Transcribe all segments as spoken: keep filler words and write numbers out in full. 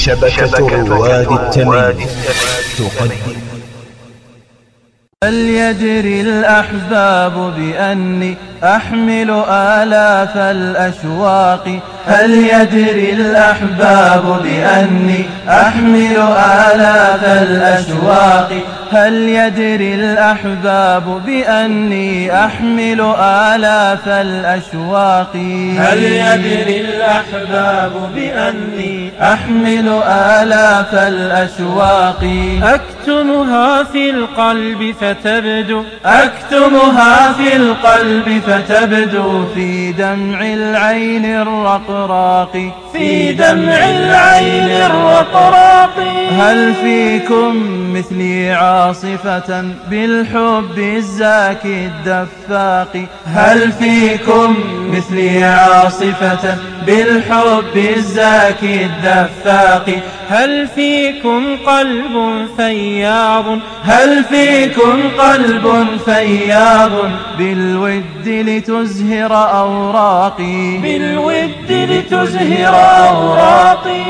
شبكة رواد التمييز تقدم. هل يدري الأحباب بأني أحمل آلاف الأشواق؟ هل يدري الأحباب بأني أحمل آلاف الأشواق؟ هل يدري الأحباب بأني أحمل آلاف الأشواق؟ هل يدري الأحباب بأني أحمل آلاف الأشواق؟ أكتمها في القلب فتبدو أكتمها في القلب فتبدو في دمع العين الرقراق، في دمع العين الرقراق. هل فيكم مثلي عاصفة بالحب الزاكي الدفاق؟ هل فيكم مثلي عاصفة بالحب الزاكي الدفاق؟ هل فيكم قلب فياض هل فيكم قلب فياض بالود لتزهر أوراقي، بالود لتزهر أوراقي.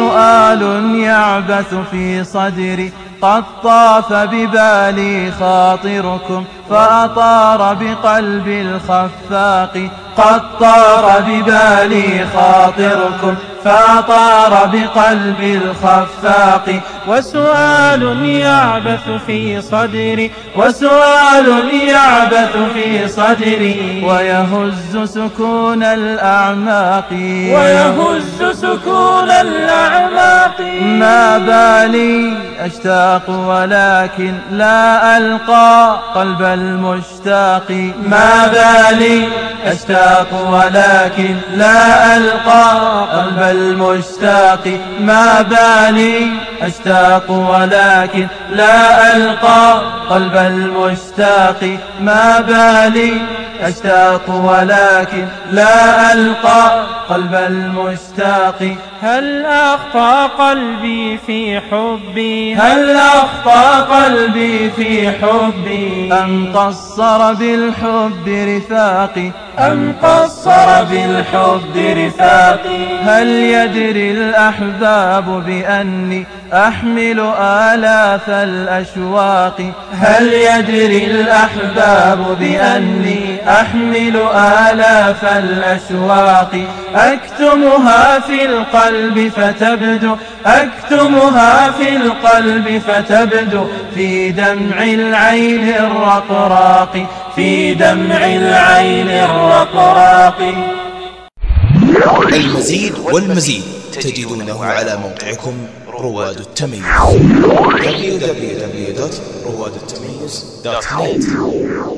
وسؤال يعبث في صدري قد طاف ببالي خاطركم فأطار بقلبي الخفاق، قد طار ببالي خاطركم فأطار بقلبي الخفاق. وسؤال يعبث في صدري وسؤال يعبث في صدري ويهز سكون الأعماق، ويهز سكون الأعماق. ما بالي أشتاق ولكن لا ألقى قلب المشتاق، ما بالي أشتاق ولكن لا ألقى قلب المشتاق، ما بالي أشتاق ولكن لا ألقى قلب المشتاق، ما بالي أشتاق ولكن لا ألقى قلب المشتاق. هل أخطأ قلبي في حبي هل أخطأ قلبي في حبي أم قصر بالحب رفاقي، أم قصر بالحب رفاقي. هل يدري الأحباب بأني أحمل آلاف الأشواق؟ هل يدري الأحباب بأني أحمل آلاف الأشواق؟ أكتمها في القلب فتبدو أكتمها في القلب فتبدو في دمع العين الرقراق، في دمع العين الرقراق. المزيد والمزيد تجدونه على موقعكم رواد التمييز دبليو دبليو دبليو دوت رواد التمييز دوت نت.